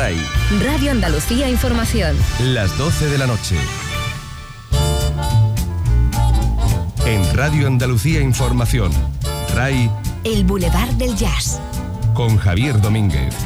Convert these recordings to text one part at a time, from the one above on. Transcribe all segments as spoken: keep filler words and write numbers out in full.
R A I. Radio Andalucía Información. Las doce de la noche. En Radio Andalucía Información. R A I. El Boulevard del Jazz. Con Javier Domínguez.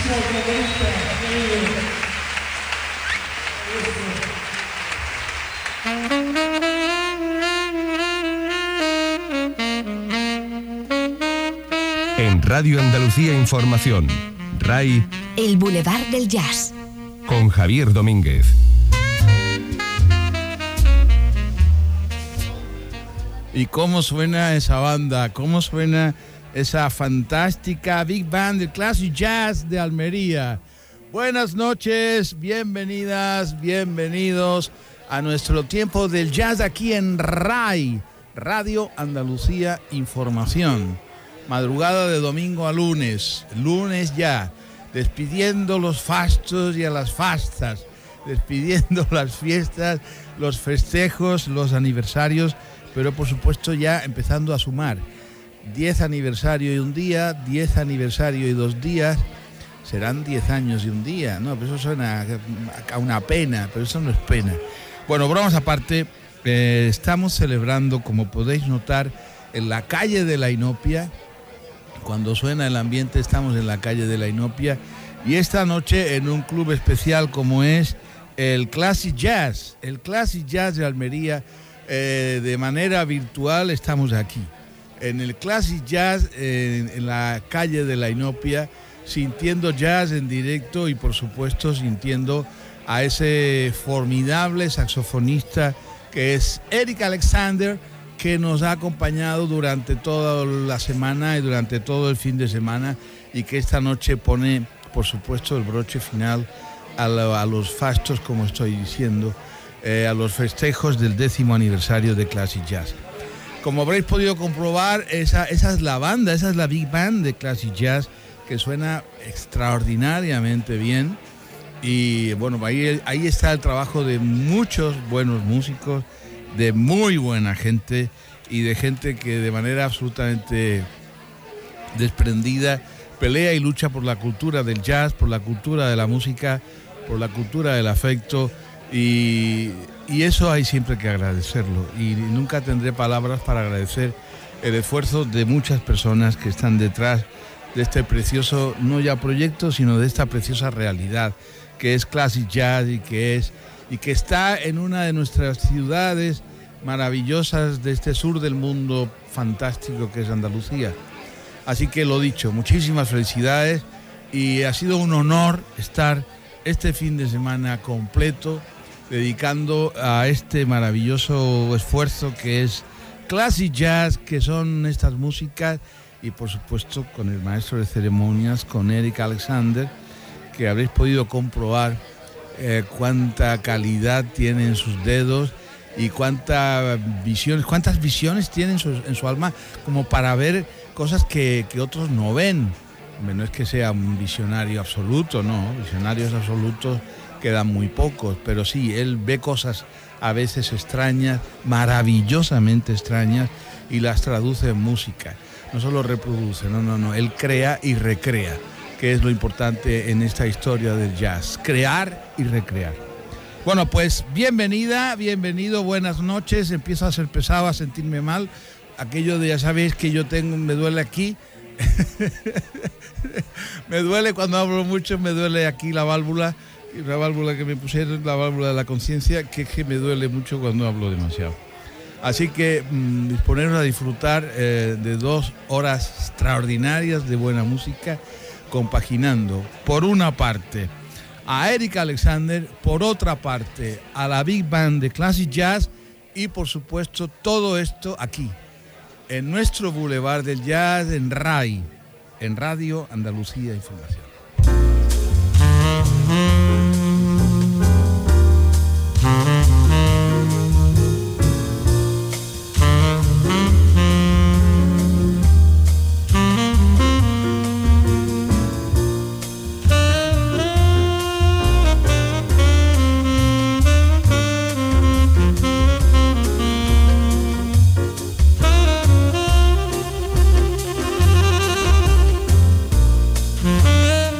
En Radio Andalucía Información, R A I, El Boulevard del Jazz, con Javier Domínguez. ¿Y cómo suena esa banda? ¿Cómo suena esa fantástica Big Band del Classic Jazz de Almería? Buenas noches, bienvenidas, bienvenidos a nuestro tiempo del jazz aquí en R A I, Radio Andalucía Información. Madrugada de domingo a lunes, lunes ya, despidiendo los fastos y a las fastas, despidiendo las fiestas, los festejos, los aniversarios, pero por supuesto ya empezando a sumar. diez aniversario y un día, diez aniversario y dos días, serán diez años y un día. No, pero eso suena a una pena, pero eso no es pena. Bueno, bromas aparte, eh, estamos celebrando, como podéis notar, en la calle de la Inopia. Cuando suena el ambiente estamos en la calle de la Inopia, y esta noche en un club especial como es el Classic Jazz, el Classic Jazz de Almería, eh, de manera virtual estamos aquí, en el Classic Jazz, eh, en la calle de la Inopia, sintiendo jazz en directo y por supuesto sintiendo a ese formidable saxofonista que es Eric Alexander, que nos ha acompañado durante toda la semana y durante todo el fin de semana, y que esta noche pone, por supuesto, el broche final a, la, a los fastos, como estoy diciendo, eh, a los festejos del décimo aniversario de Classic Jazz. Como habréis podido comprobar, esa, esa es la banda, esa es la Big Band de Classic Jazz, que suena extraordinariamente bien. Y bueno, ahí, ahí está el trabajo de muchos buenos músicos, de muy buena gente y de gente que de manera absolutamente desprendida pelea y lucha por la cultura del jazz, por la cultura de la música, por la cultura del afecto, y, y eso hay siempre que agradecerlo, y nunca tendré palabras para agradecer el esfuerzo de muchas personas que están detrás de este precioso, no ya proyecto, sino de esta preciosa realidad que es Classic Jazz, y que es y que está en una de nuestras ciudades maravillosas de este sur del mundo fantástico que es Andalucía. Así que lo dicho, muchísimas felicidades, y ha sido un honor estar este fin de semana completo dedicando a este maravilloso esfuerzo que es Classic Jazz, que son estas músicas, y por supuesto con el maestro de ceremonias, con Eric Alexander, que habréis podido comprobar Eh, cuánta calidad tiene en sus dedos y cuánta visiones, cuántas visiones tiene en su, en su alma, como para ver cosas que, que otros no ven. No es que sea un visionario absoluto, no, visionarios absolutos quedan muy pocos, pero sí, él ve cosas a veces extrañas, maravillosamente extrañas, y las traduce en música. No solo reproduce, no, no, no, él crea y recrea, que es lo importante en esta historia del jazz, crear y recrear. Bueno, pues bienvenida, bienvenido, buenas noches. Empiezo a ser pesado, a sentirme mal. Aquello de, ya sabéis que yo tengo, me duele aquí. Me duele cuando hablo mucho, me duele aquí la válvula, y la válvula que me pusieron, la válvula de la conciencia, que es que me duele mucho cuando hablo demasiado. Así que mmm, disponeros a disfrutar eh, de dos horas extraordinarias de buena música, compaginando, por una parte, a Eric Alexander, por otra parte, a la Big Band de Classic Jazz, y por supuesto todo esto aquí, en nuestro Boulevard del Jazz, en R A I, en Radio Andalucía Información. Mm-hmm.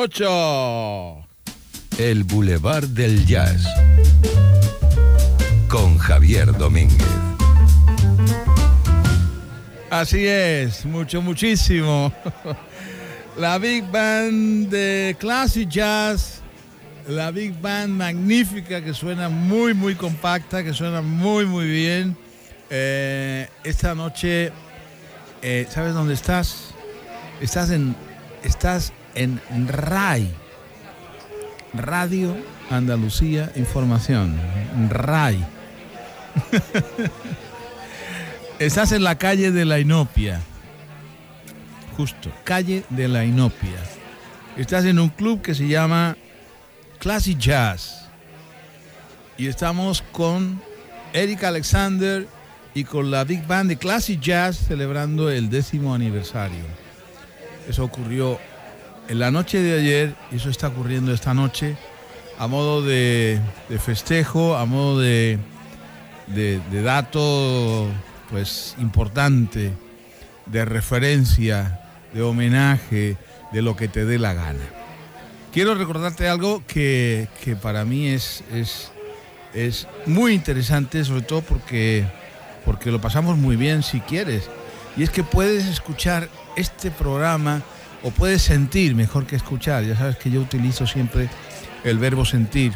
ocho. El Boulevard del Jazz con Javier Domínguez. Así es, mucho, muchísimo. La Big Band de Classic Jazz, la Big Band magnífica que suena muy, muy compacta, que suena muy, muy bien. Eh, esta noche, eh, ¿sabes dónde estás? Estás en, estás en R A I, Radio Andalucía Información, R A I. Estás en la calle de la Inopia, justo, calle de la Inopia. Estás en un club que se llama Classic Jazz y estamos con Eric Alexander y con la Big Band de Classic Jazz celebrando el décimo aniversario. Eso ocurrió en la noche de ayer y eso está ocurriendo esta noche a modo de, de festejo, a modo de, de, de dato pues importante, de referencia, de homenaje, de lo que te dé la gana. Quiero recordarte algo que, que para mí es, es, es muy interesante, sobre todo porque, porque lo pasamos muy bien si quieres. Y es que puedes escuchar este programa o puedes sentir mejor que escuchar. Ya sabes que yo utilizo siempre el verbo sentir.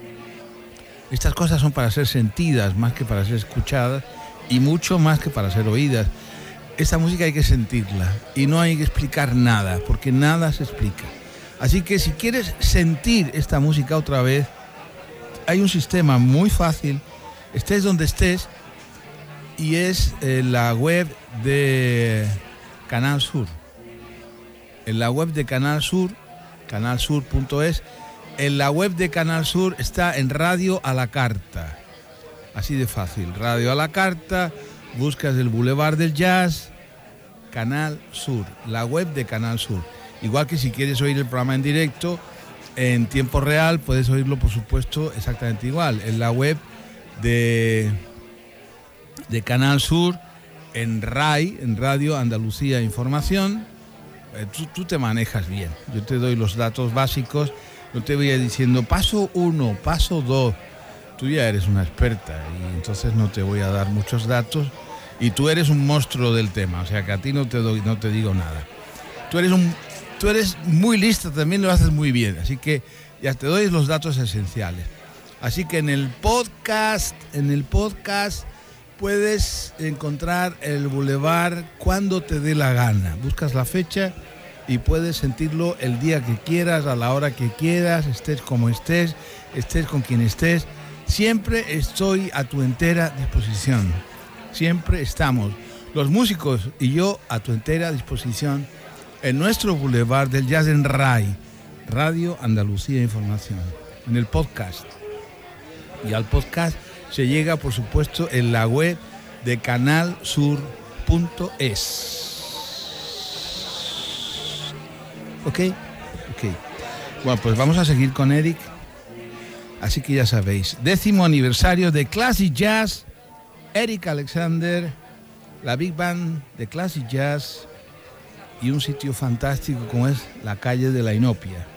Estas cosas son para ser sentidas más que para ser escuchadas y mucho más que para ser oídas. Esta música hay que sentirla y no hay que explicar nada, porque nada se explica. Así que si quieres sentir esta música otra vez, hay un sistema muy fácil, estés donde estés, y es eh, la web de Canal Sur. En la web de Canal Sur, canal sur punto es, en la web de Canal Sur está en Radio a la Carta. Así de fácil, Radio a la Carta, buscas el Boulevard del Jazz, Canal Sur, la web de Canal Sur. Igual que si quieres oír el programa en directo, en tiempo real, puedes oírlo, por supuesto, exactamente igual. En la web de, de Canal Sur, en R A I, en Radio Andalucía Información, eh, tú, tú te manejas bien. Yo te doy los datos básicos, no te voy a ir diciendo paso uno, paso dos. Tú ya eres una experta y entonces no te voy a dar muchos datos y tú eres un monstruo del tema, o sea que a ti no te doy, no te digo nada. Tú eres un, tú eres muy lista, también lo haces muy bien, así que ya te doy los datos esenciales. Así que en el podcast, en el podcast puedes encontrar el Boulevard cuando te dé la gana. Buscas la fecha y puedes sentirlo el día que quieras, a la hora que quieras, estés como estés, estés con quien estés. Siempre estoy a tu entera disposición. Siempre estamos, los músicos y yo, a tu entera disposición en nuestro Boulevard del Jazz en R A I, Radio Andalucía Información, en el podcast. Y al podcast se llega, por supuesto, en la web de canal sur punto es. ¿Ok? Ok. Bueno, pues vamos a seguir con Eric. Así que ya sabéis, décimo aniversario de Classic Jazz, Eric Alexander, la Big Band de Classic Jazz y un sitio fantástico como es la calle de la Inopia.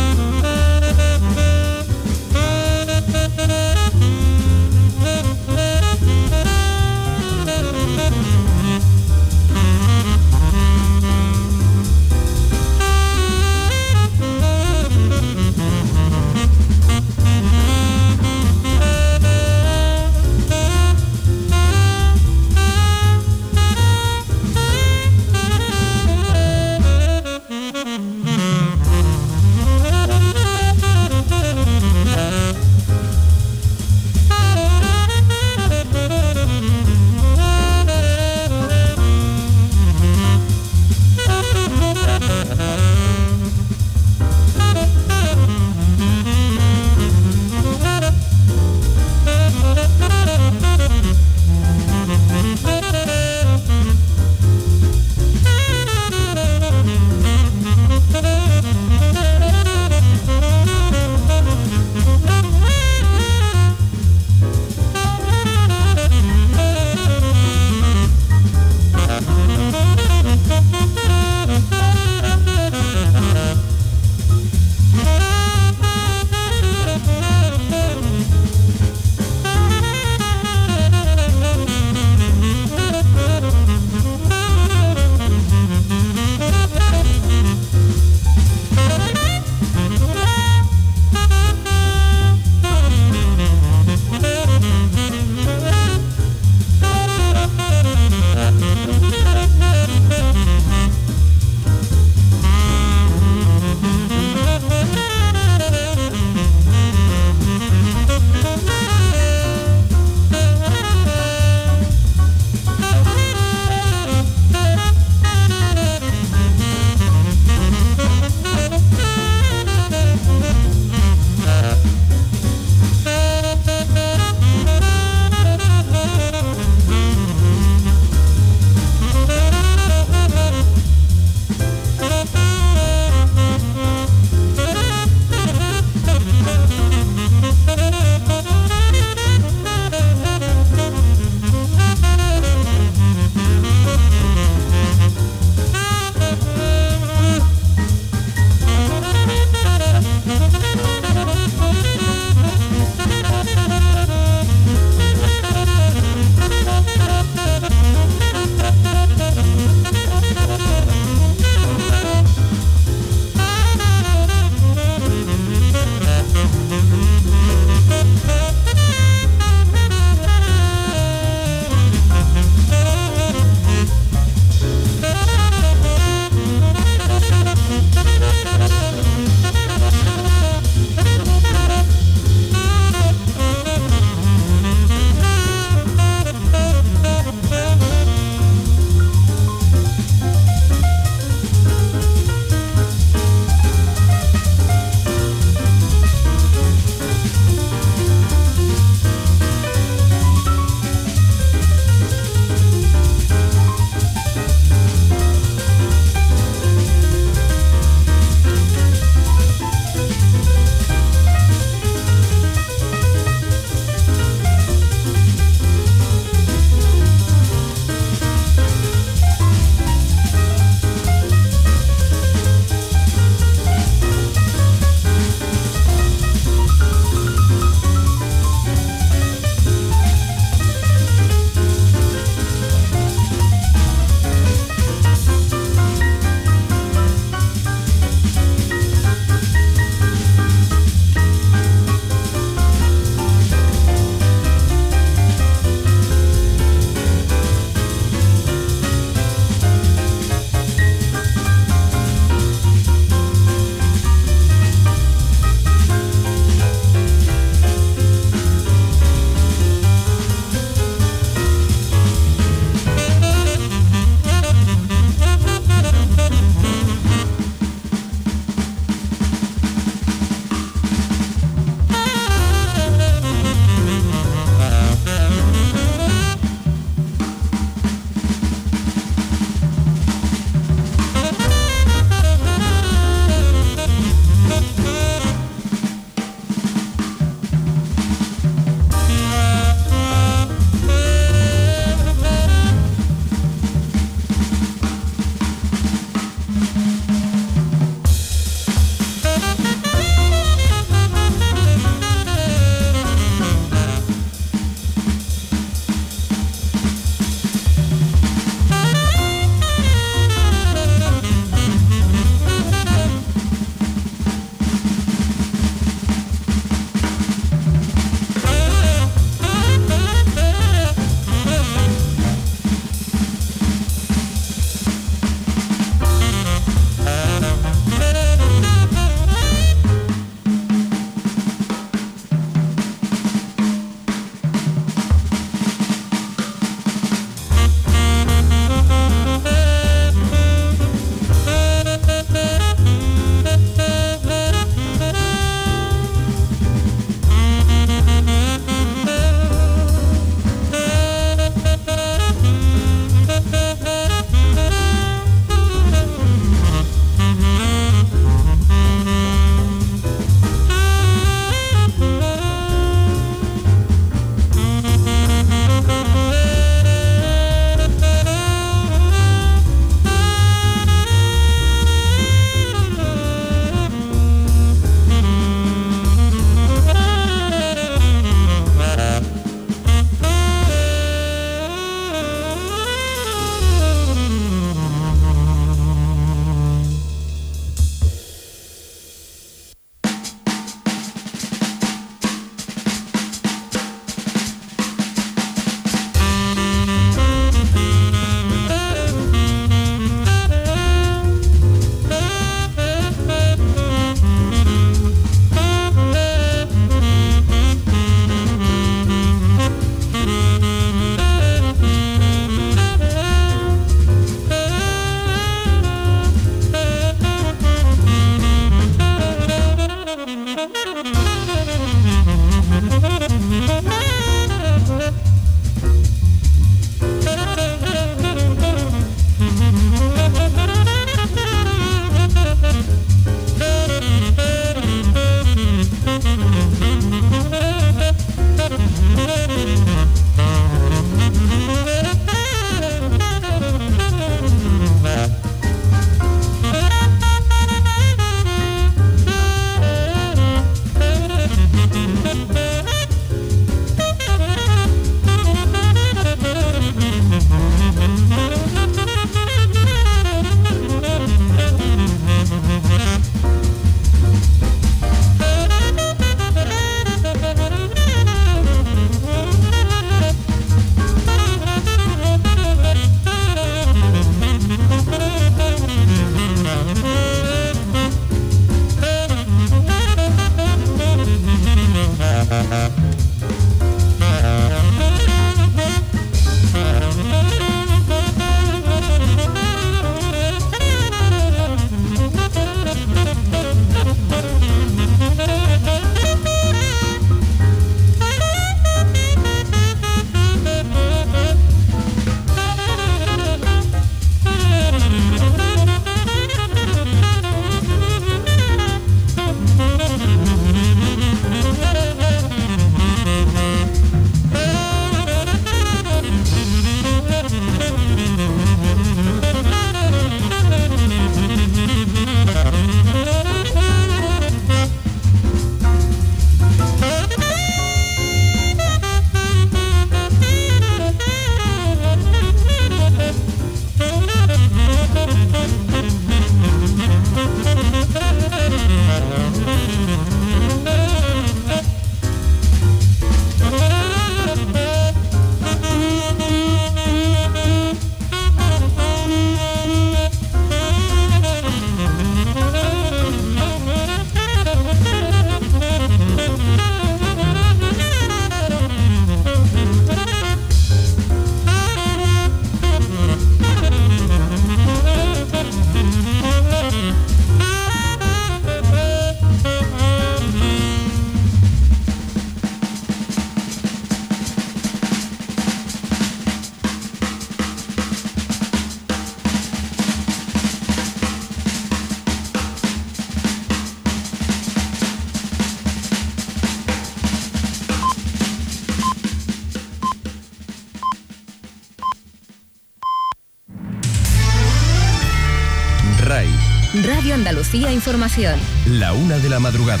RAI. Radio Andalucía Información. La una de la madrugada.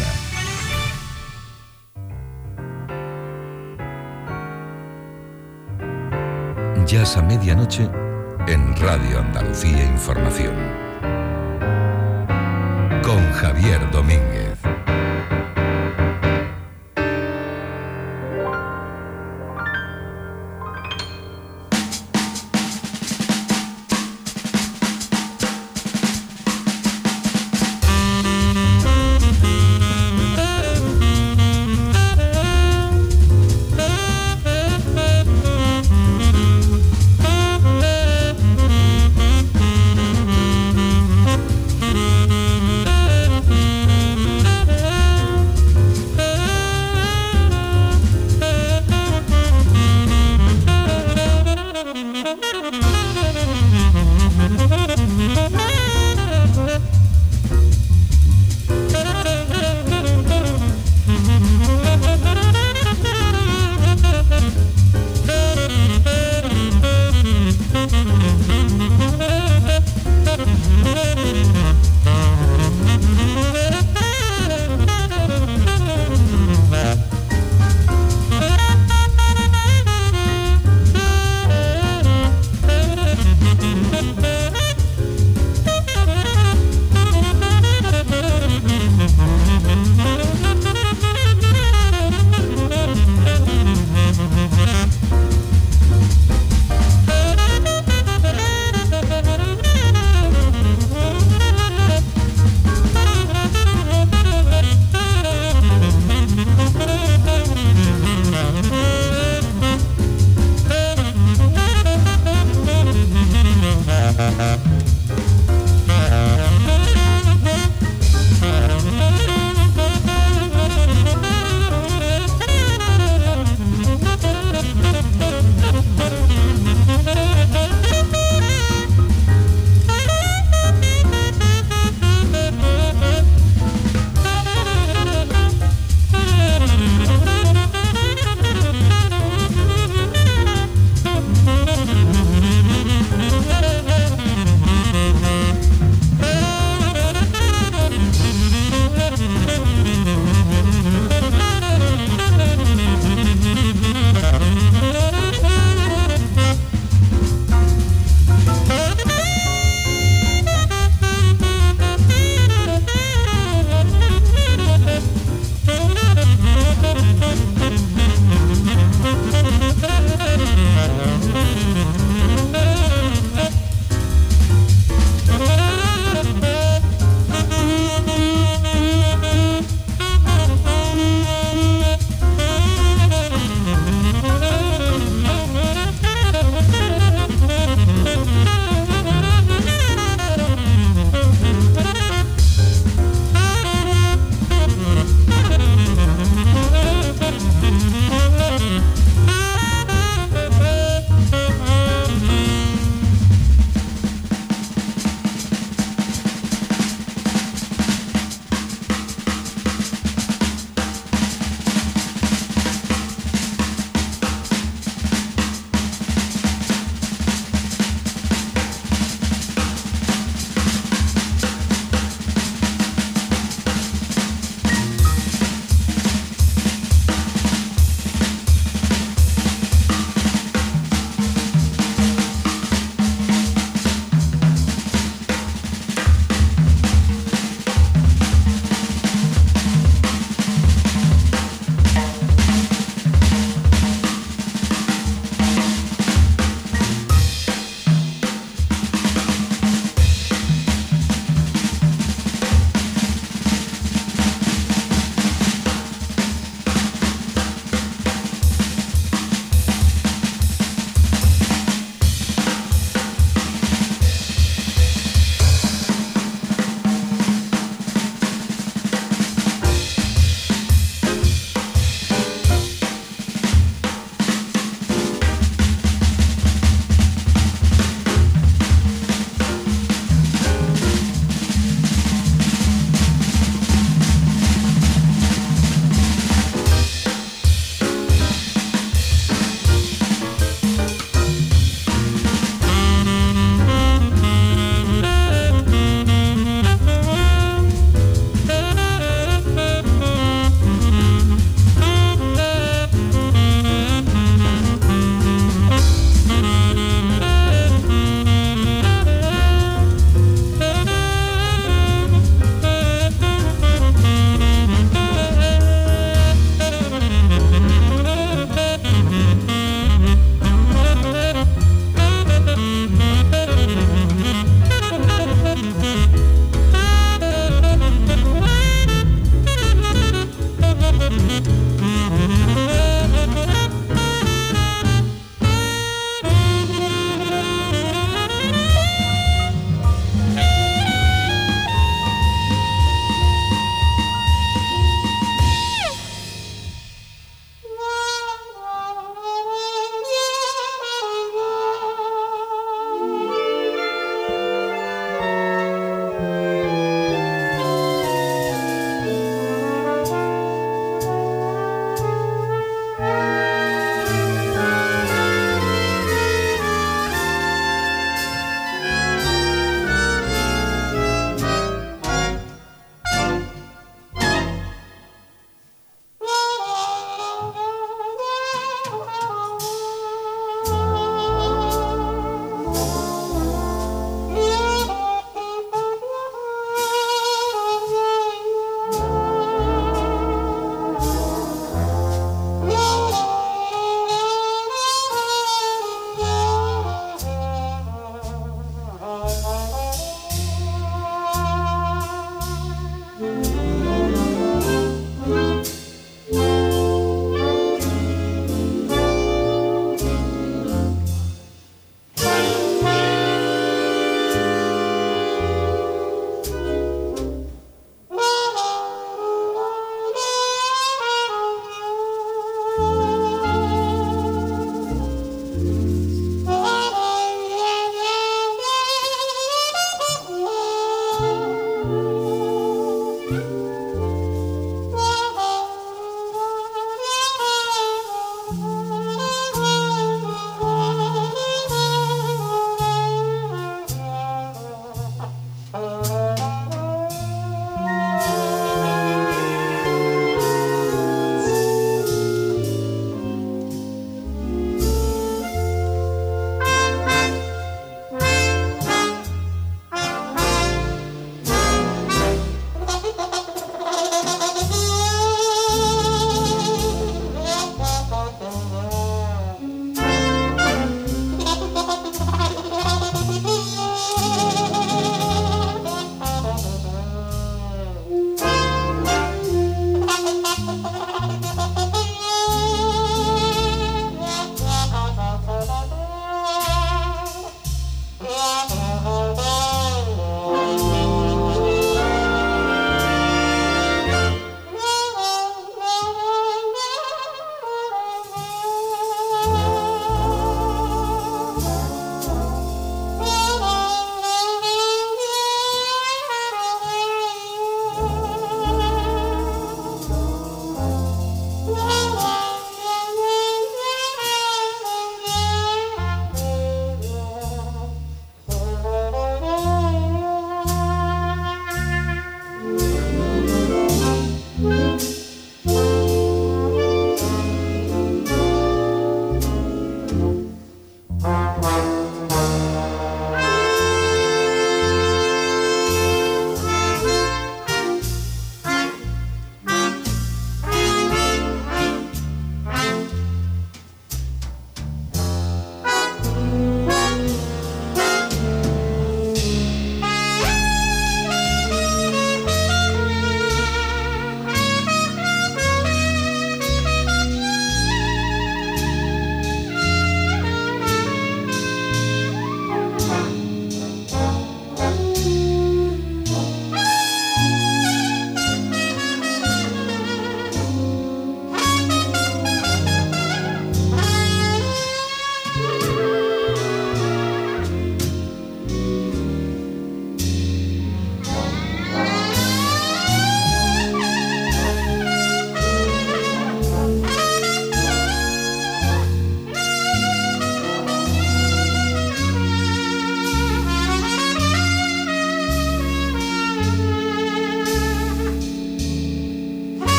Jazz a medianoche en Radio Andalucía Información. Con Javier Domínguez.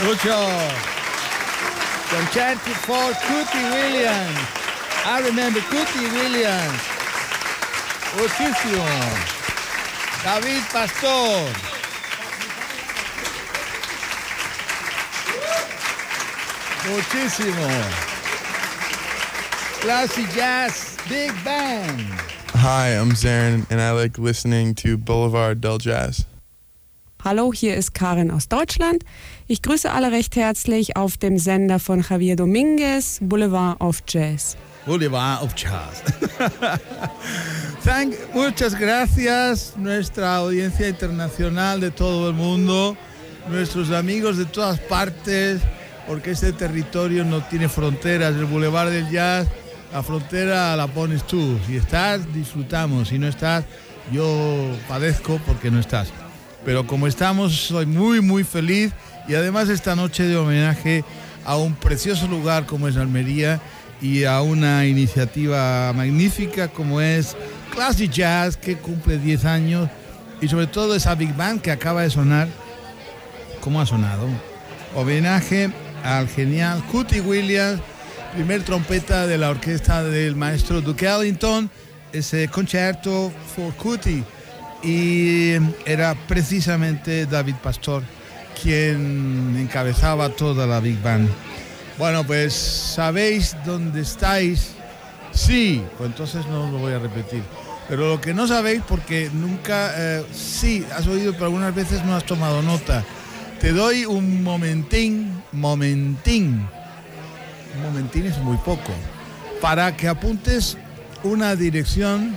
Mucho. Concerto for Cootie Williams. I remember Cootie Williams. Muchísimo. David Pastor. Muchísimo. Classic Jazz Big Band. Hi, I'm Zarin and I like listening to Boulevard del Jazz. Hallo, hier ist Karin aus Deutschland. Ich grüße alle recht herzlich auf dem Sender von Javier Dominguez, Boulevard of Jazz. Boulevard of Jazz. Thank, muchas gracias, nuestra audiencia internacional de todo el mundo, nuestros amigos de todas partes, porque este territorio no tiene fronteras. El Boulevard del Jazz, la frontera la pones tú. Si estás, disfrutamos. Si no estás, yo padezco porque no estás. Pero como estamos, soy muy, muy feliz. Y además esta noche de homenaje a un precioso lugar como es Almería y a una iniciativa magnífica como es Classic Jazz, que cumple diez años. Y sobre todo esa Big Band que acaba de sonar. ¿Cómo ha sonado? Homenaje al genial Cootie Williams, primer trompeta de la orquesta del maestro Duke Ellington, ese concerto for Cootie. Y era precisamente David Pastor quien encabezaba toda la Big Band. Bueno, pues ¿sabéis dónde estáis? Sí, pues entonces no lo voy a repetir. Pero lo que no sabéis, porque nunca, eh, sí, has oído, pero algunas veces no has tomado nota. Te doy un momentín, momentín, un momentín es muy poco, para que apuntes una dirección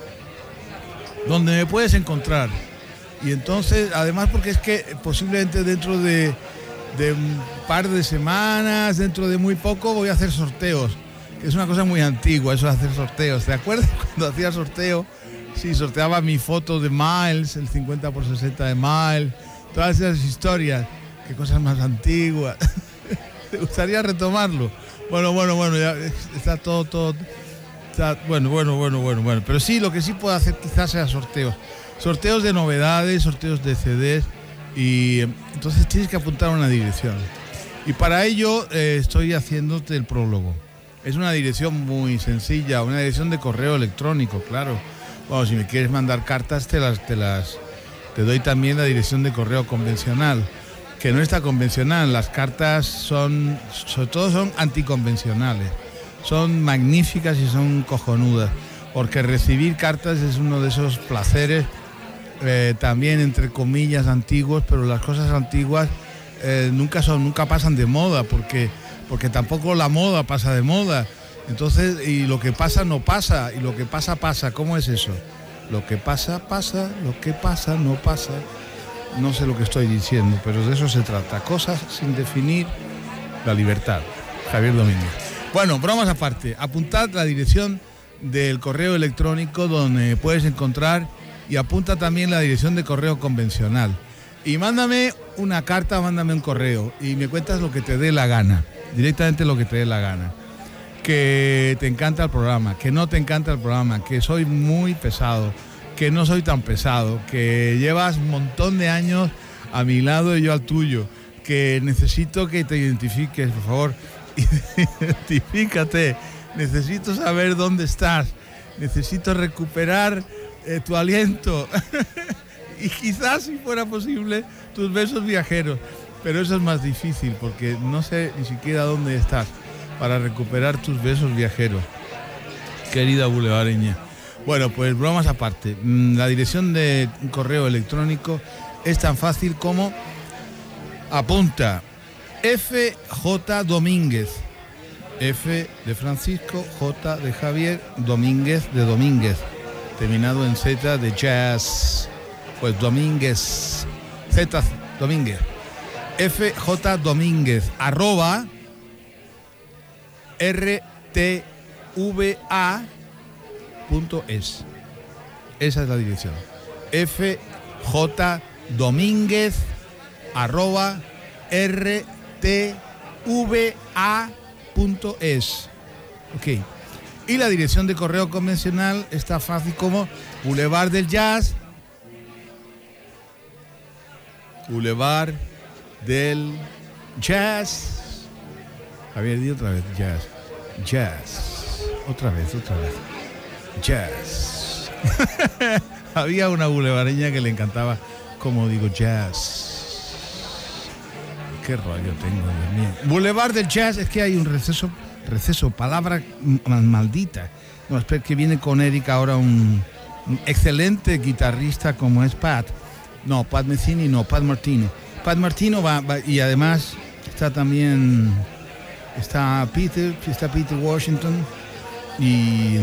donde me puedes encontrar. Y entonces, además porque es que posiblemente dentro de, de un par de semanas, dentro de muy poco, voy a hacer sorteos, que es una cosa muy antigua, eso de hacer sorteos. ¿Te acuerdas cuando hacía sorteo? Sí, sorteaba mi foto de Miles, el cincuenta por sesenta de Miles, todas esas historias. Qué cosas más antiguas. ¿Te gustaría retomarlo? Bueno, bueno, bueno, ya está todo, todo... Está, bueno, bueno, bueno, bueno, bueno. Pero sí, lo que sí puedo hacer quizás sea sorteos. Sorteos de novedades, sorteos de C Ds. Y entonces tienes que apuntar a una dirección. Y para ello eh, estoy haciéndote el prólogo. Es una dirección muy sencilla, una dirección de correo electrónico, claro. Bueno, si me quieres mandar cartas, te las, te las, te doy también la dirección de correo convencional, que no está convencional. Las cartas son, sobre todo son anticonvencionales. Son magníficas y son cojonudas, porque recibir cartas es uno de esos placeres, eh, también entre comillas antiguos, pero las cosas antiguas eh, nunca son, nunca pasan de moda, porque, porque tampoco la moda pasa de moda. Entonces, y lo que pasa no pasa, y lo que pasa pasa. ¿Cómo es eso? Lo que pasa pasa, lo que pasa no pasa. No sé lo que estoy diciendo, pero de eso se trata. Cosas sin definir, la libertad. Javier Domínguez. Bueno, bromas aparte, apuntad la dirección del correo electrónico donde puedes encontrar, y apunta también la dirección de correo convencional. Y mándame una carta, mándame un correo y me cuentas lo que te dé la gana, directamente lo que te dé la gana. Que te encanta el programa, que no te encanta el programa, que soy muy pesado, que no soy tan pesado, que llevas un montón de años a mi lado y yo al tuyo, que necesito que te identifiques, por favor. Identifícate, necesito saber dónde estás, necesito recuperar eh, tu aliento y quizás, si fuera posible, tus besos viajeros, pero eso es más difícil porque no sé ni siquiera dónde estás para recuperar tus besos viajeros, querida bulevareña. Bueno, pues bromas aparte, la dirección de correo electrónico es tan fácil como apunta: F J Domínguez, F de Francisco, J de Javier, Domínguez de Domínguez, terminado en Z de Jazz, pues Domínguez, Z Domínguez, F J Domínguez, arroba R T V A punto es. Esa es la dirección. F J Domínguez, arroba R T V A punto es. Ok. Y la dirección de correo convencional está fácil como Boulevard del Jazz, Boulevard del Jazz. Javier, di otra vez, jazz. Jazz. Otra vez, otra vez. Jazz. Había una bulevareña que le encantaba como digo jazz. Qué rollo tengo, Dios mío. Boulevard del Jazz, es que hay un receso, receso, palabra maldita. No, espera, que viene con Eric ahora un, un excelente guitarrista como es Pat. No, Pat Metheny, no, Pat Martino. Pat Martino va, va y además está también, está Peter, está Peter Washington y,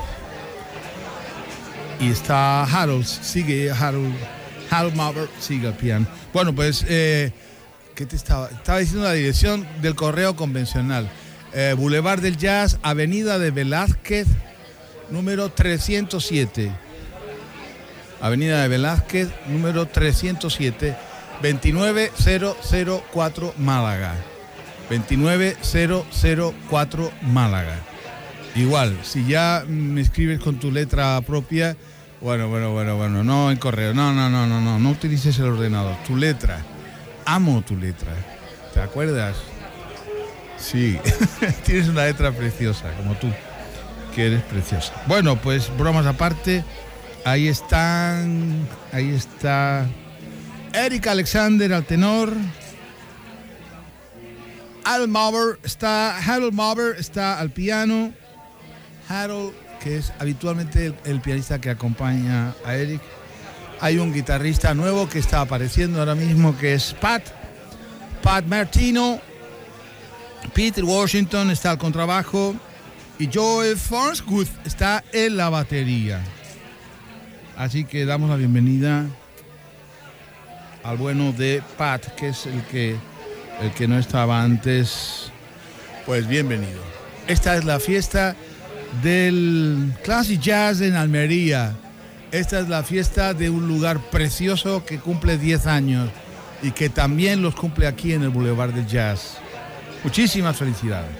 y está Harold, sigue Harold, Harold Mauber, sigue al piano. Bueno, pues, eh, ¿qué te estaba? Estaba diciendo la dirección del correo convencional. Eh, Boulevard del Jazz, Avenida de Velázquez, número trescientos siete. Avenida de Velázquez, número trescientos siete, veintinueve mil cuatro Málaga. veintinueve mil cuatro Málaga. Igual, si ya me escribes con tu letra propia, bueno, bueno, bueno, bueno, no en correo, no, no, no, no, no, no utilices el ordenador, tu letra. Amo tu letra, ¿te acuerdas? Sí, tienes una letra preciosa, como tú, que eres preciosa. Bueno, pues bromas aparte, ahí están, ahí está Eric Alexander al tenor, Harold Mauber está, Harold Mauber está al piano, Harold, que es habitualmente el, el pianista que acompaña a Eric. Hay un guitarrista nuevo que está apareciendo ahora mismo, que es Pat, Pat Martino. Peter Washington está al contrabajo y Joe Farnsworth está en la batería. Así que damos la bienvenida al bueno de Pat, que es el que, el que no estaba antes. Pues bienvenido. Esta es la fiesta del Classic Jazz en Almería. Esta es la fiesta de un lugar precioso que cumple diez años y que también los cumple aquí en el Boulevard del Jazz. Muchísimas felicidades.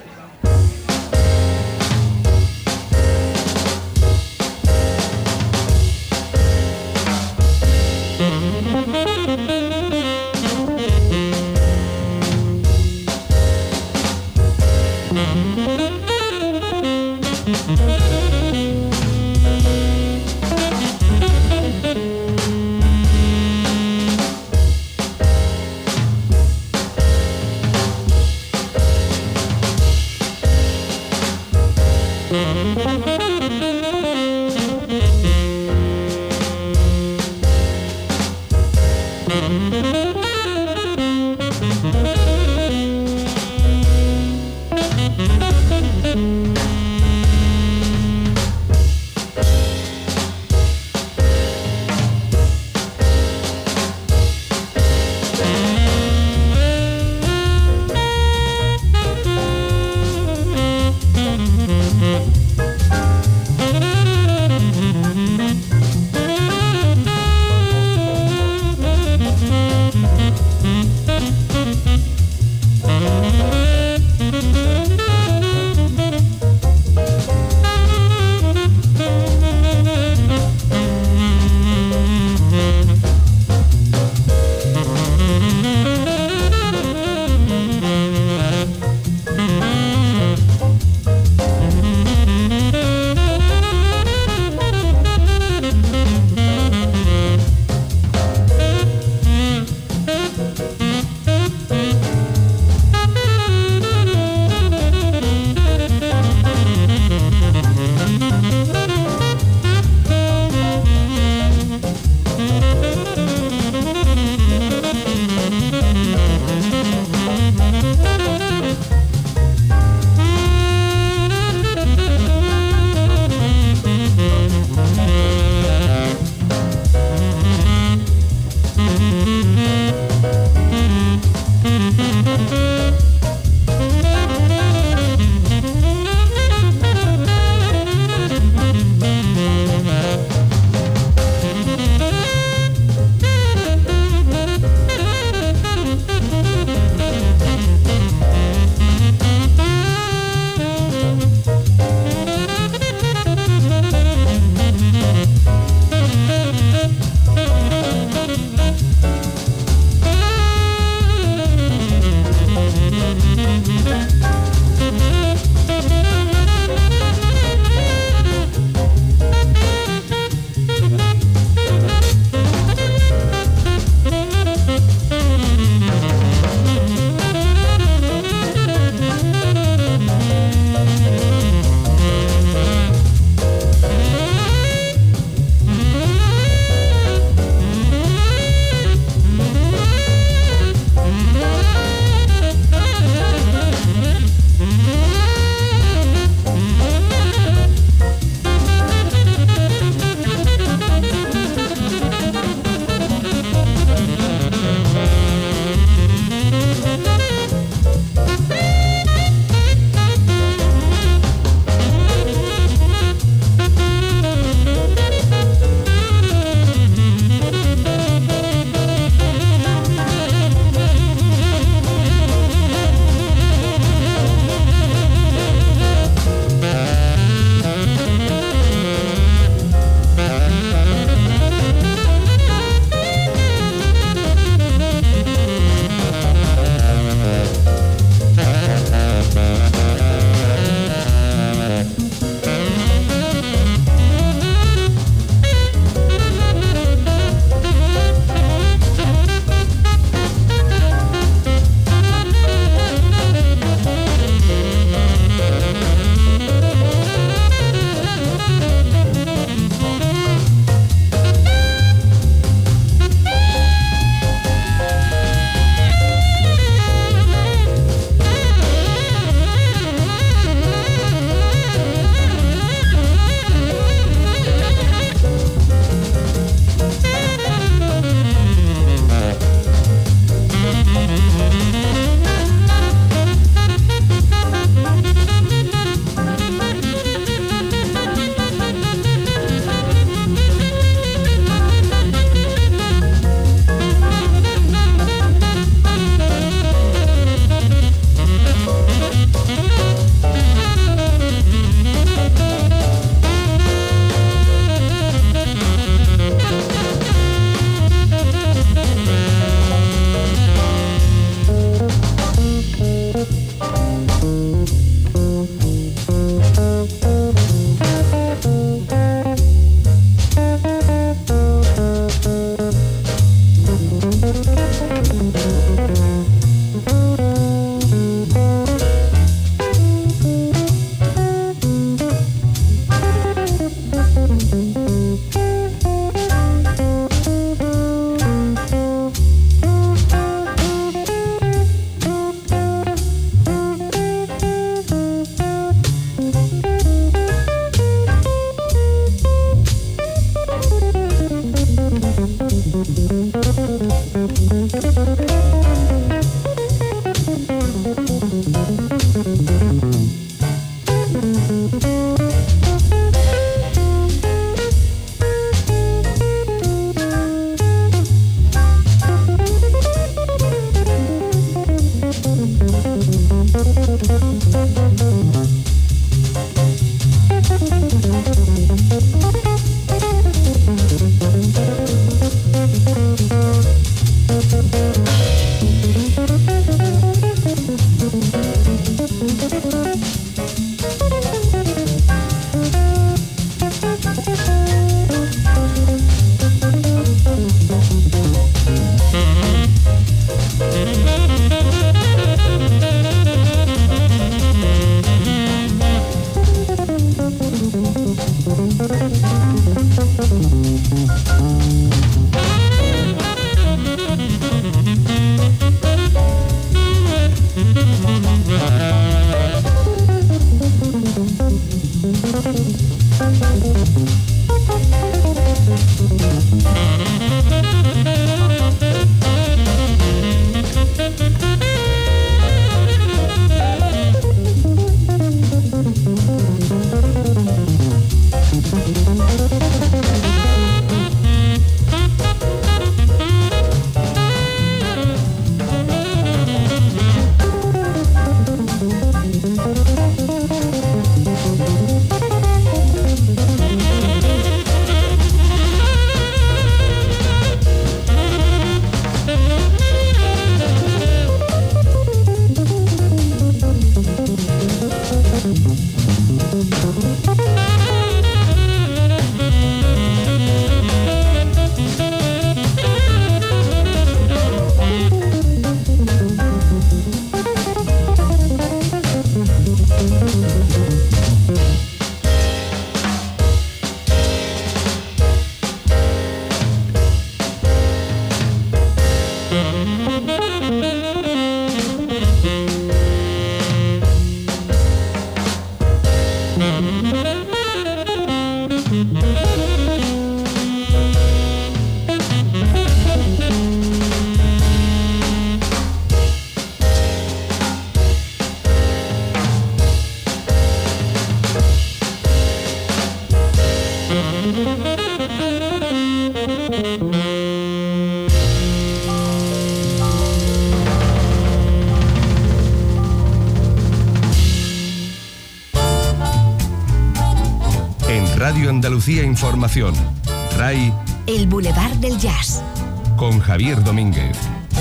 Radio Andalucía Información. R A I. El Boulevard del Jazz. Con Javier Domínguez.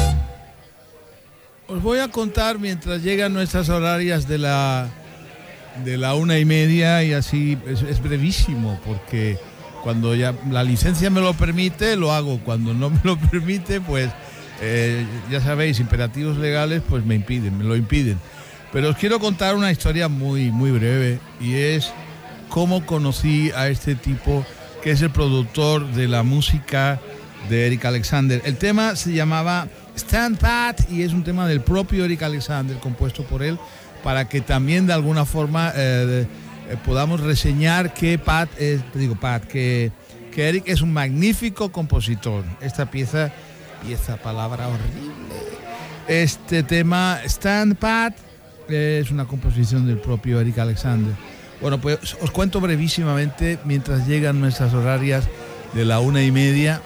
Os voy a contar mientras llegan nuestras horarias de la, de la una y media y así es, es brevísimo porque cuando ya la licencia me lo permite lo hago, cuando no me lo permite pues eh, ya sabéis, imperativos legales pues me impiden, me lo impiden. Pero os quiero contar una historia muy, muy breve y es cómo conocí a este tipo que es el productor de la música de Eric Alexander. El tema se llamaba Stand Pat y es un tema del propio Eric Alexander, compuesto por él, para que también de alguna forma eh, eh, podamos reseñar que Pat, es, digo Pat, que, que Eric es un magnífico compositor. Esta pieza, pieza, palabra horrible. Este tema Stand Pat eh, es una composición del propio Eric Alexander. Bueno, pues os cuento brevísimamente, mientras llegan nuestras horarias de la una y media,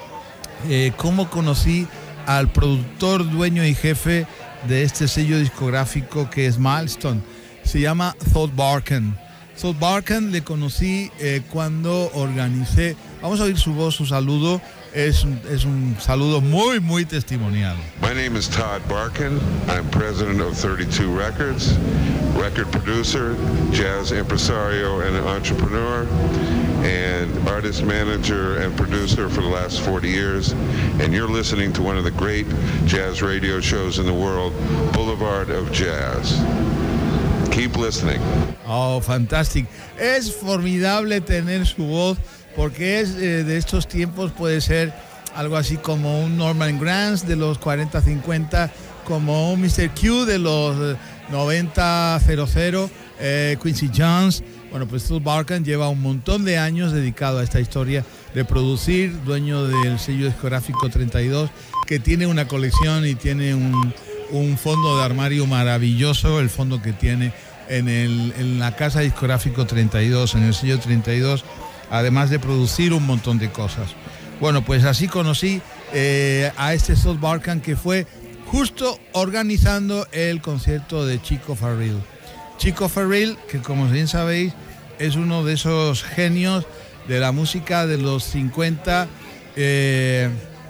eh, cómo conocí al productor, dueño y jefe de este sello discográfico que es Milestone. Se llama Todd Barkan. Todd Barkan le conocí eh, cuando organicé, vamos a oír su voz, su saludo, es, es un saludo muy, muy testimonial. My name is Todd Barkan. I'm president of thirty-two Records, record producer, jazz impresario and entrepreneur, and artist manager and producer for the last forty years. And you're listening to one of the great jazz radio shows in the world, Boulevard of Jazz. Keep listening. Oh, fantástico. Es formidable tener su voz porque es eh, de estos tiempos, puede ser algo así como un Norman Granz de los cuarenta cincuenta, como un mister Q de los noventa cero cero, eh, Quincy Jones. Bueno, pues Todd Barkan lleva un montón de años dedicado a esta historia de producir, dueño del sello discográfico treinta y dos, que tiene una colección y tiene un, un fondo de armario maravilloso, el fondo que tiene en, el, en la casa discográfico treinta y dos, en el sello treinta y dos, además de producir un montón de cosas. Bueno, pues así conocí eh, a este Todd Barkan, que fue justo organizando el concierto de Chico Farrell. Chico Farrell, que como bien sabéis, es uno de esos genios de la música de los cincuenta eh,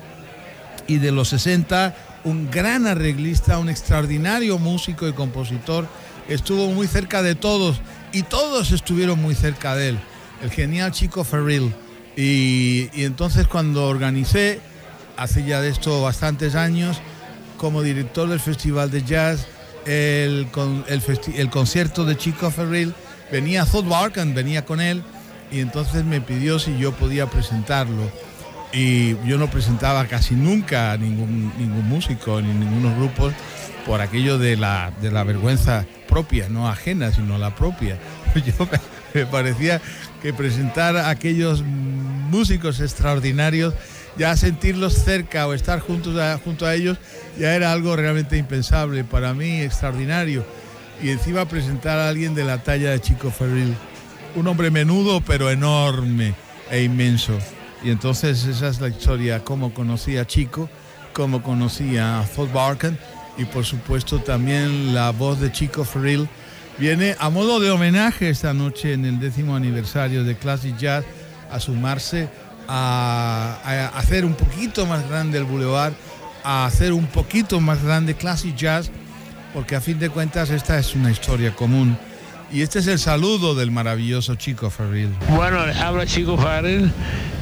y de los sesenta, un gran arreglista, un extraordinario músico y compositor. Estuvo muy cerca de todos y todos estuvieron muy cerca de él, el genial Chico Farrell. Y, y entonces cuando organicé, hace ya de esto bastantes años, como director del Festival de Jazz, el, el, festi- el concierto de Chico Farrell, venía Todd Barkan, venía con él, y entonces me pidió si yo podía presentarlo. Y yo no presentaba casi nunca a ningún, ningún músico ni ningunos grupos por aquello de la, de la vergüenza propia, no ajena, sino la propia. Yo me, me parecía que presentar a aquellos músicos extraordinarios, ya sentirlos cerca o estar juntos a, junto a ellos, ya era algo realmente impensable, para mí extraordinario. Y encima presentar a alguien de la talla de Chico Farrell, un hombre menudo pero enorme e inmenso. Y entonces esa es la historia, cómo conocí a Chico, cómo conocí a Todd Barkan, y por supuesto también la voz de Chico Farrell viene a modo de homenaje esta noche en el décimo aniversario de Classic Jazz, a sumarse a, a hacer un poquito más grande el Boulevard, a hacer un poquito más grande Classic Jazz, porque a fin de cuentas esta es una historia común. Y este es el saludo del maravilloso Chico Farrell. Bueno, les habla Chico Farrell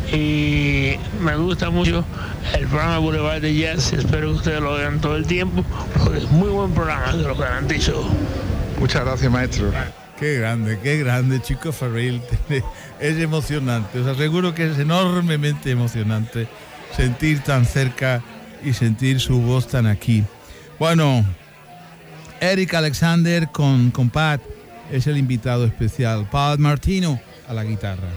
y me gusta mucho el programa Boulevard de Jazz. Espero que ustedes lo vean todo el tiempo, porque es muy buen programa, te lo garantizo. Muchas gracias, maestro. Qué grande, qué grande Chico Farrell. Es emocionante, os aseguro que es enormemente emocionante sentir tan cerca y sentir su voz tan aquí. Bueno, Eric Alexander con, con Pat es el invitado especial. Pat Martino a la guitarra.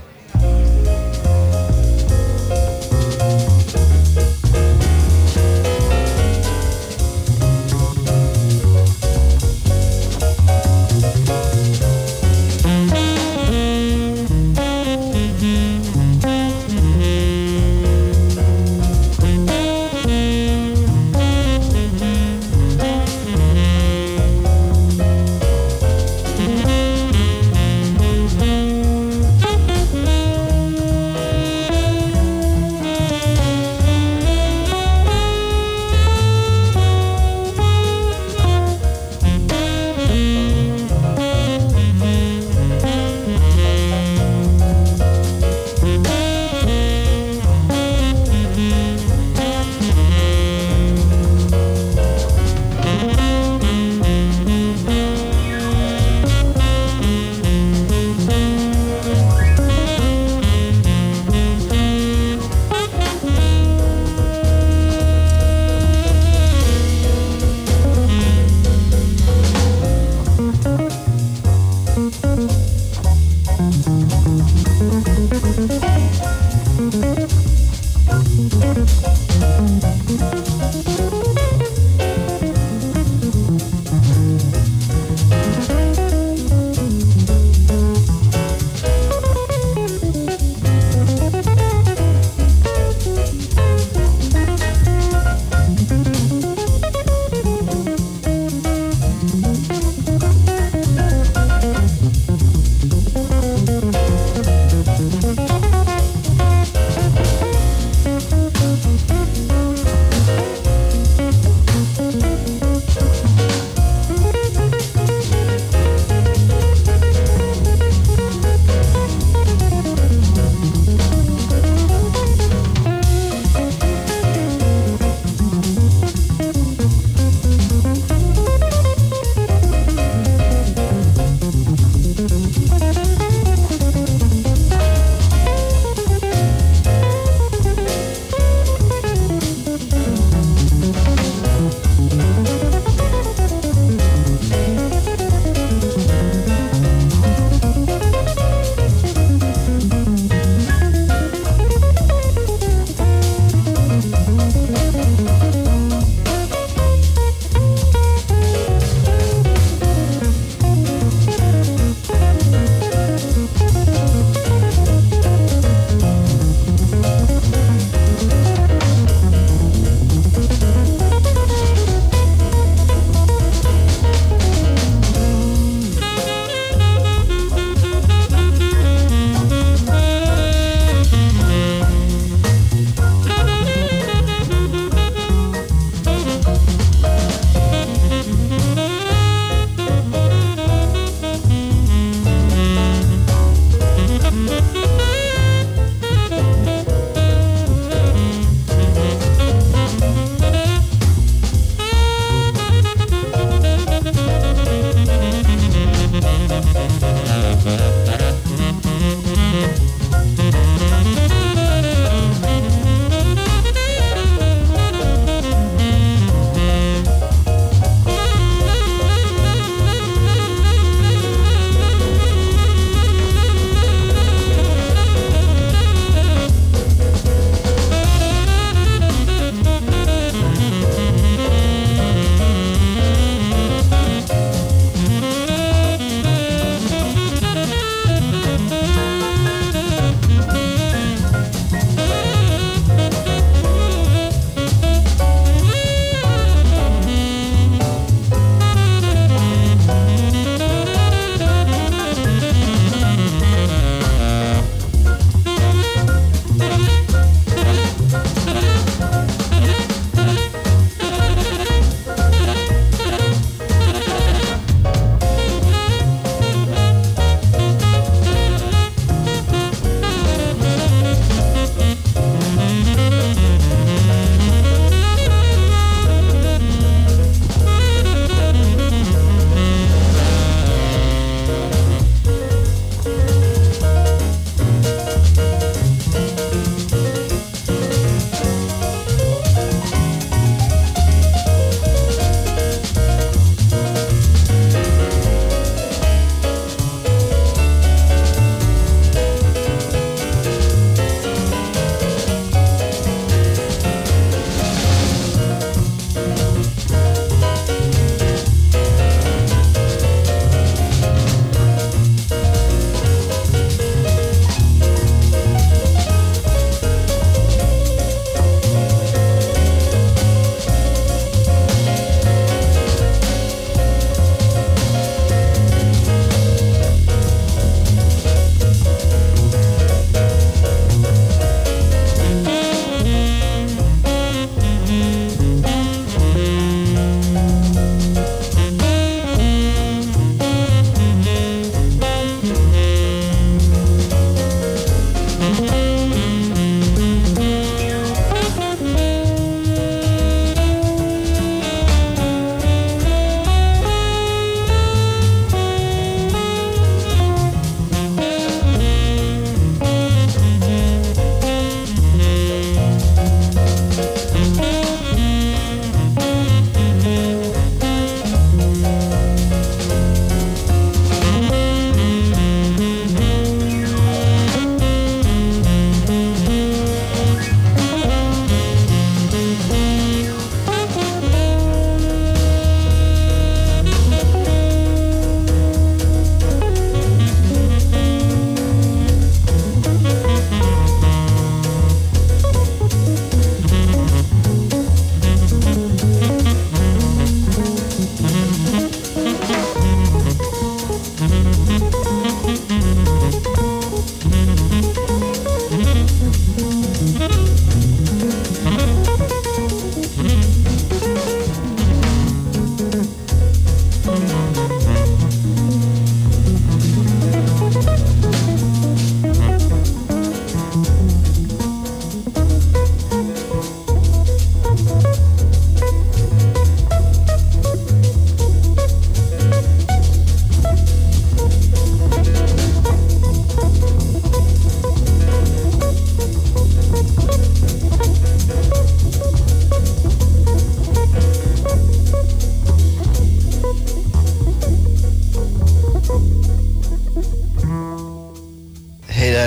Thank you.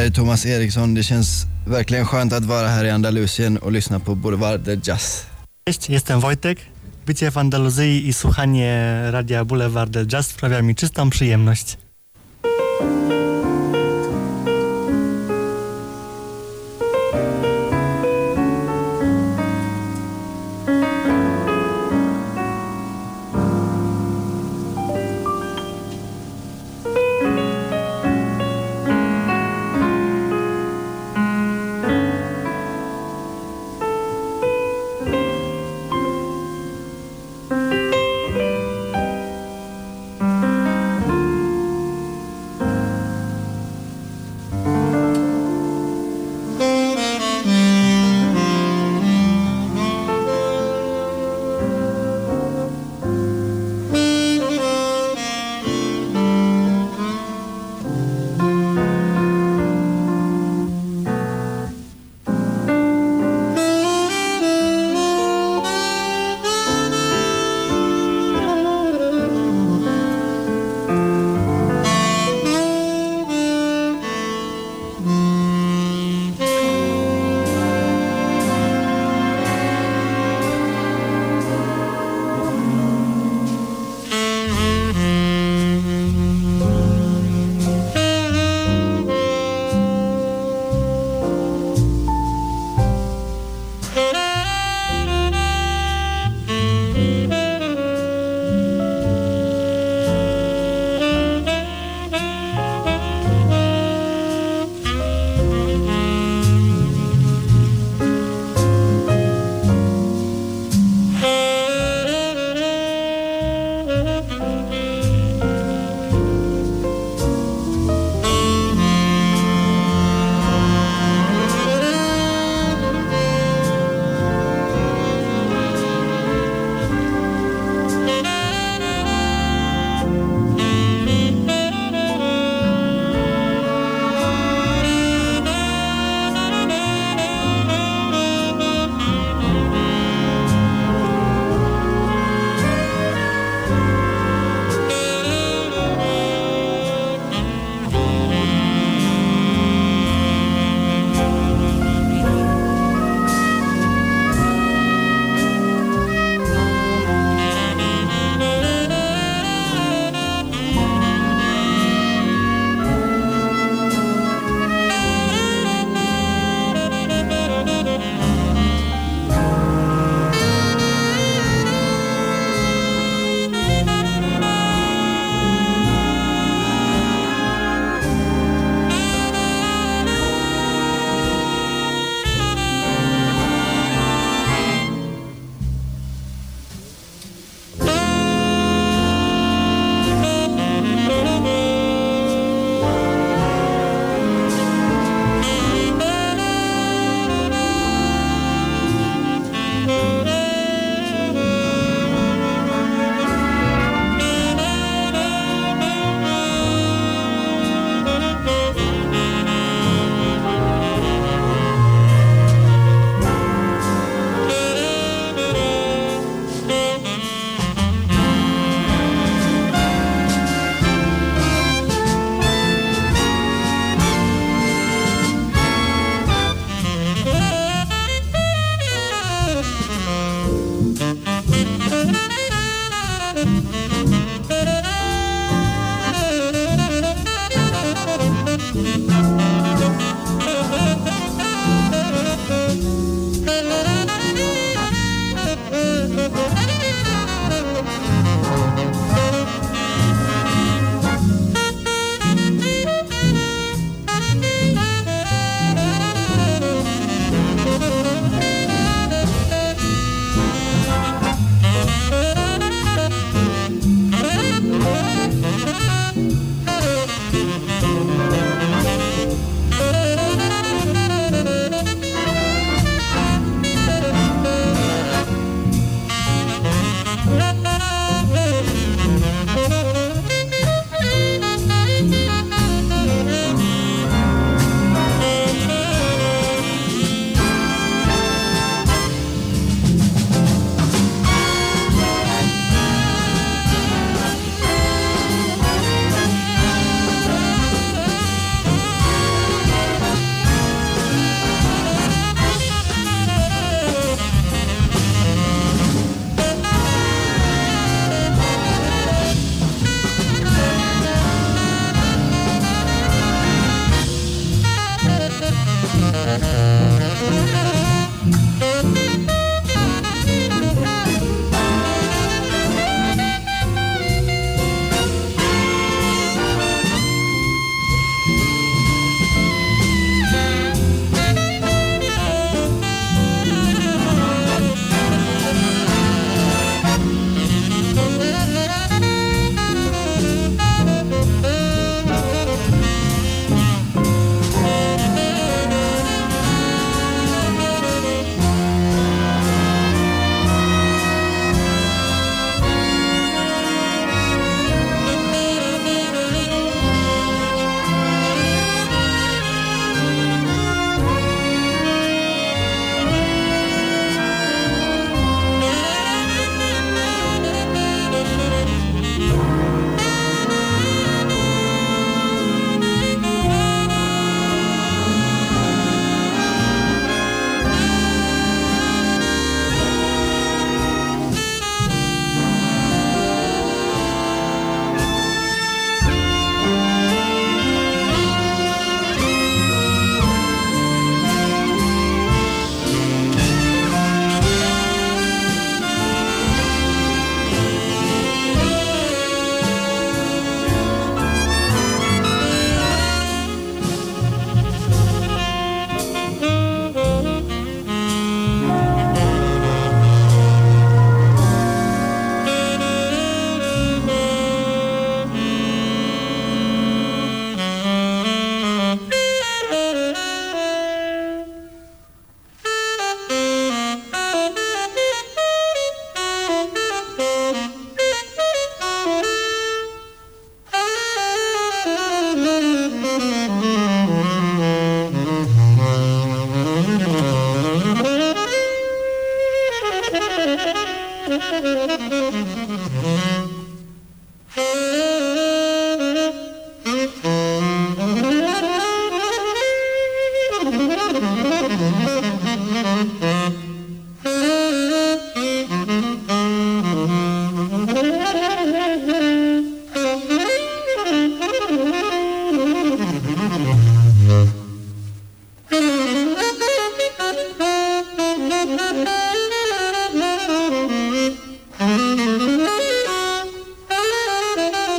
här är Thomas Eriksson. Det känns verkligen skönt att vara här i Andalusien och lyssna på Boulevard del Jazz. Cześć, jestem Wojtek. Bycie w Andaluzji i słuchanie radia Boulevard del Jazz sprawia mi czystą przyjemność.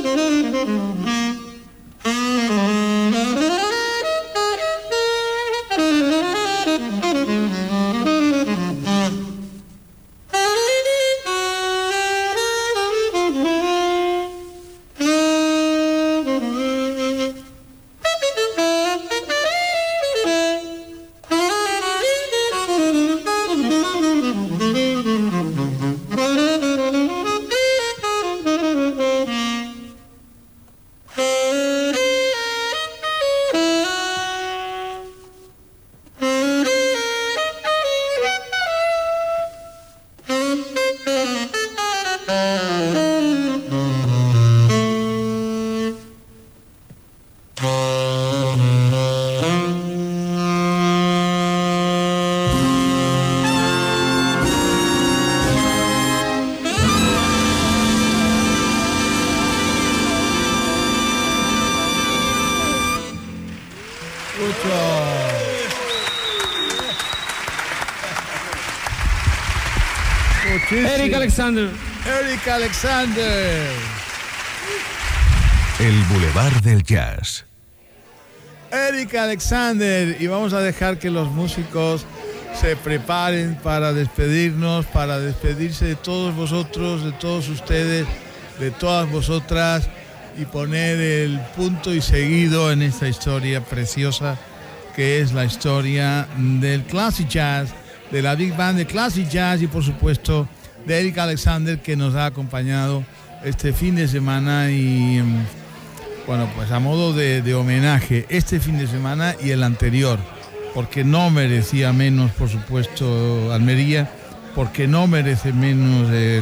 Eric Alexander. Eric Alexander. El Boulevard del Jazz. Eric Alexander. Y vamos a dejar que los músicos se preparen para despedirnos, para despedirse de todos vosotros, de todos ustedes, de todas vosotras, y poner el punto y seguido en esta historia preciosa que es la historia del Classic Jazz, de la Big Band de Classic Jazz y por supuesto de Eric Alexander, que nos ha acompañado este fin de semana y bueno, pues a modo de, de homenaje este fin de semana y el anterior, porque no merecía menos, por supuesto, Almería, porque no merece menos el,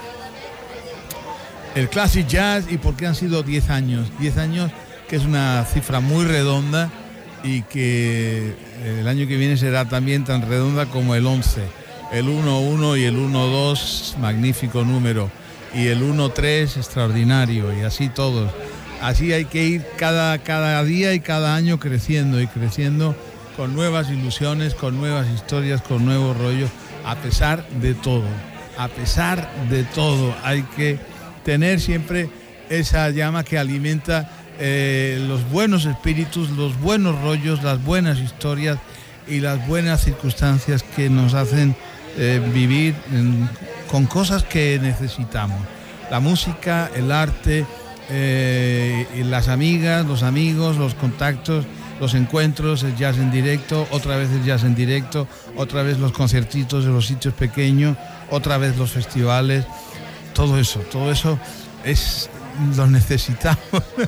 el Classic Jazz y porque han sido diez años, diez años que es una cifra muy redonda y que el año que viene será también tan redonda como el once. El uno uno y el uno dos, magnífico número, y el uno tres, extraordinario, y así todos. Así hay que ir cada, cada día y cada año creciendo y creciendo con nuevas ilusiones, con nuevas historias, con nuevos rollos, a pesar de todo, a pesar de todo. Hay que tener siempre esa llama que alimenta eh, los buenos espíritus, los buenos rollos, las buenas historias y las buenas circunstancias que nos hacen eh, vivir en, con cosas que necesitamos. La música, el arte, eh, las amigas, los amigos, los contactos, los encuentros, el jazz en directo, otra vez el jazz en directo, otra vez los conciertitos de los sitios pequeños, otra vez los festivales, todo eso, todo eso es, lo necesitamos.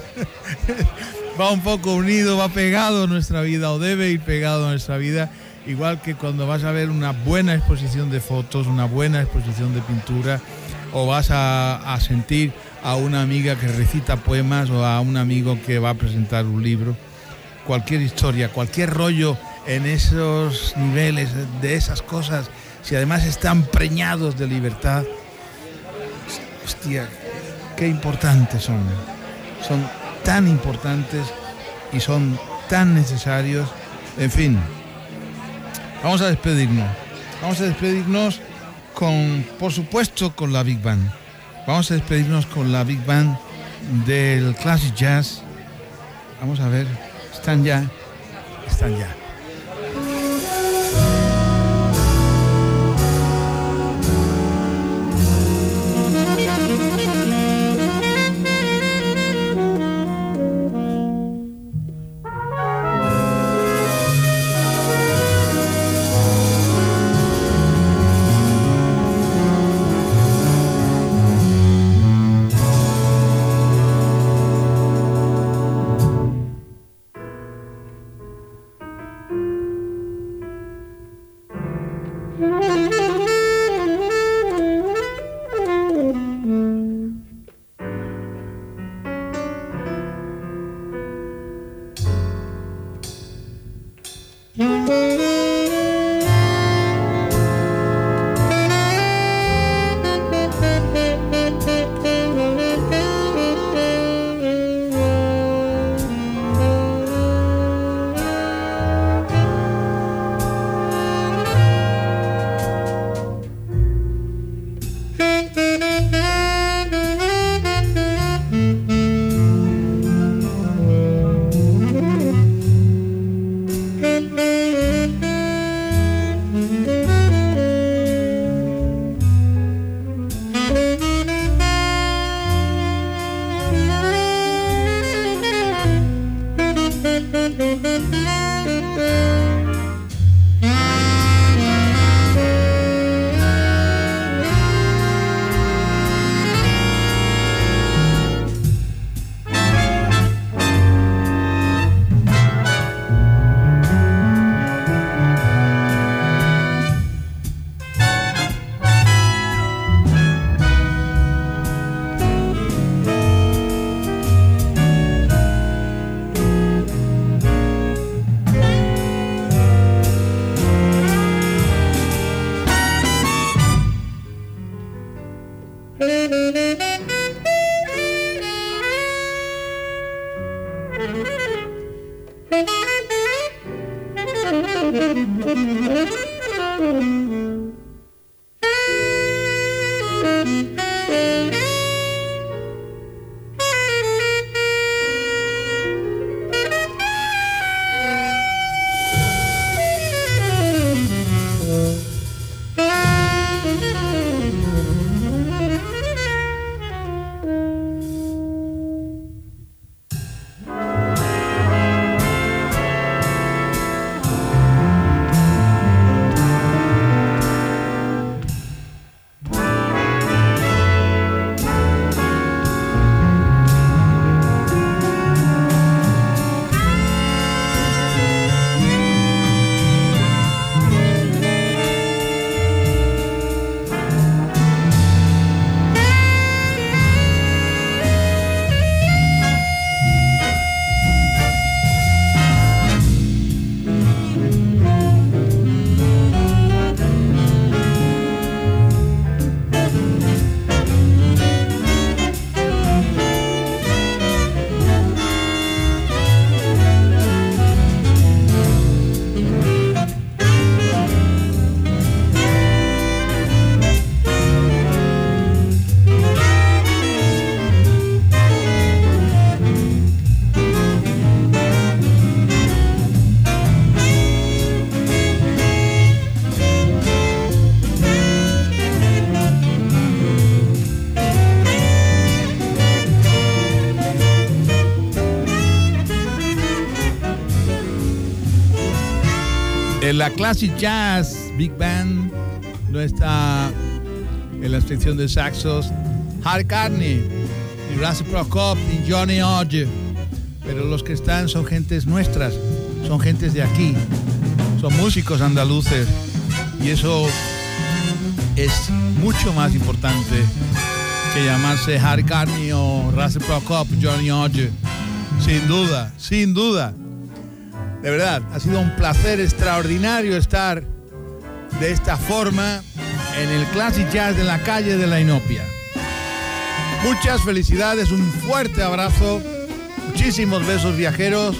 Va un poco unido, va pegado a nuestra vida o debe ir pegado a nuestra vida, igual que cuando vas a ver una buena exposición de fotos, una buena exposición de pintura, o vas a, a sentir a una amiga que recita poemas o a un amigo que va a presentar un libro. Cualquier historia, cualquier rollo en esos niveles, de esas cosas, si además están preñados de libertad, hostia, qué importantes son. Son tan importantes y son tan necesarios. En fin, vamos a despedirnos. Vamos a despedirnos con, por supuesto, con la Big Band. Vamos a despedirnos con la Big Band del Classic Jazz. Vamos a ver. Están ya, están ya. En la Classic Jazz Big Band no está en la sección de saxos Harry Carney, ni Rassi Prokop, ni Johnny Hodge, pero los que están son gentes nuestras, son gentes de aquí, son músicos andaluces, y eso es mucho más importante que llamarse Harry Carney o Rassi Prokop, Johnny Hodge. Sin duda, sin duda. De verdad, ha sido un placer extraordinario estar de esta forma en el Classic Jazz de la calle de la Inopia. Muchas felicidades, un fuerte abrazo, muchísimos besos viajeros.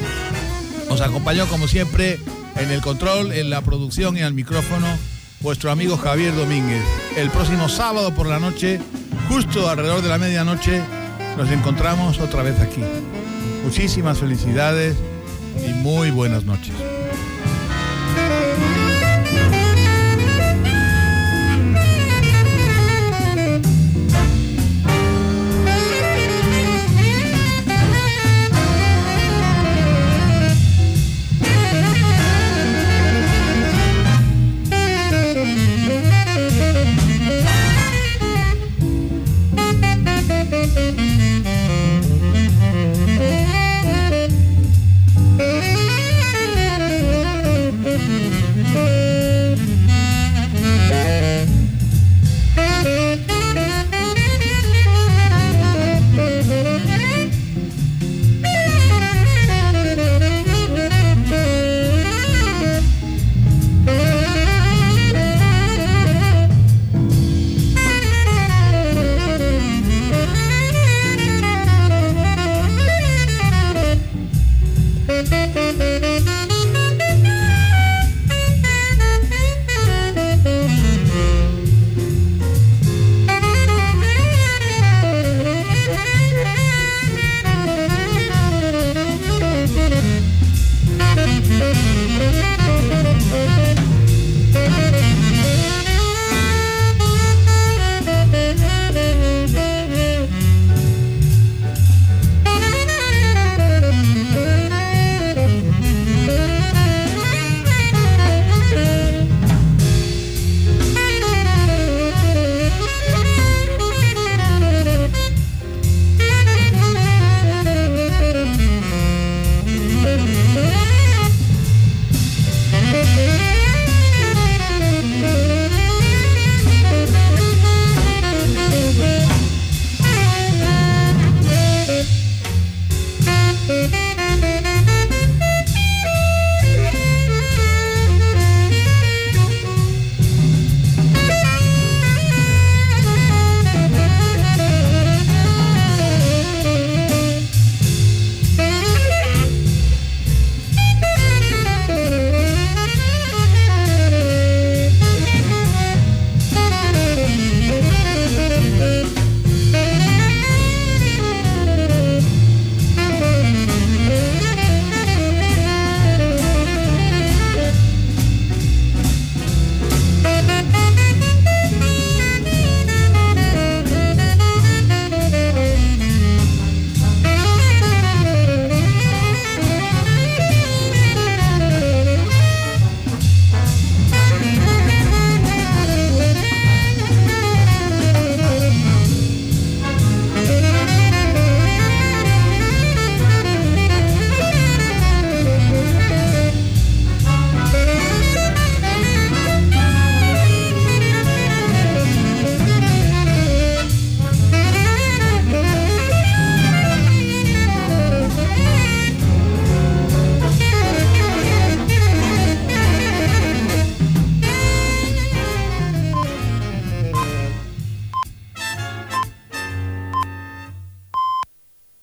Os acompañó como siempre en el control, en la producción y al micrófono vuestro amigo Javier Domínguez. El próximo sábado por la noche, justo alrededor de la medianoche, nos encontramos otra vez aquí. Muchísimas felicidades y muy buenas noches.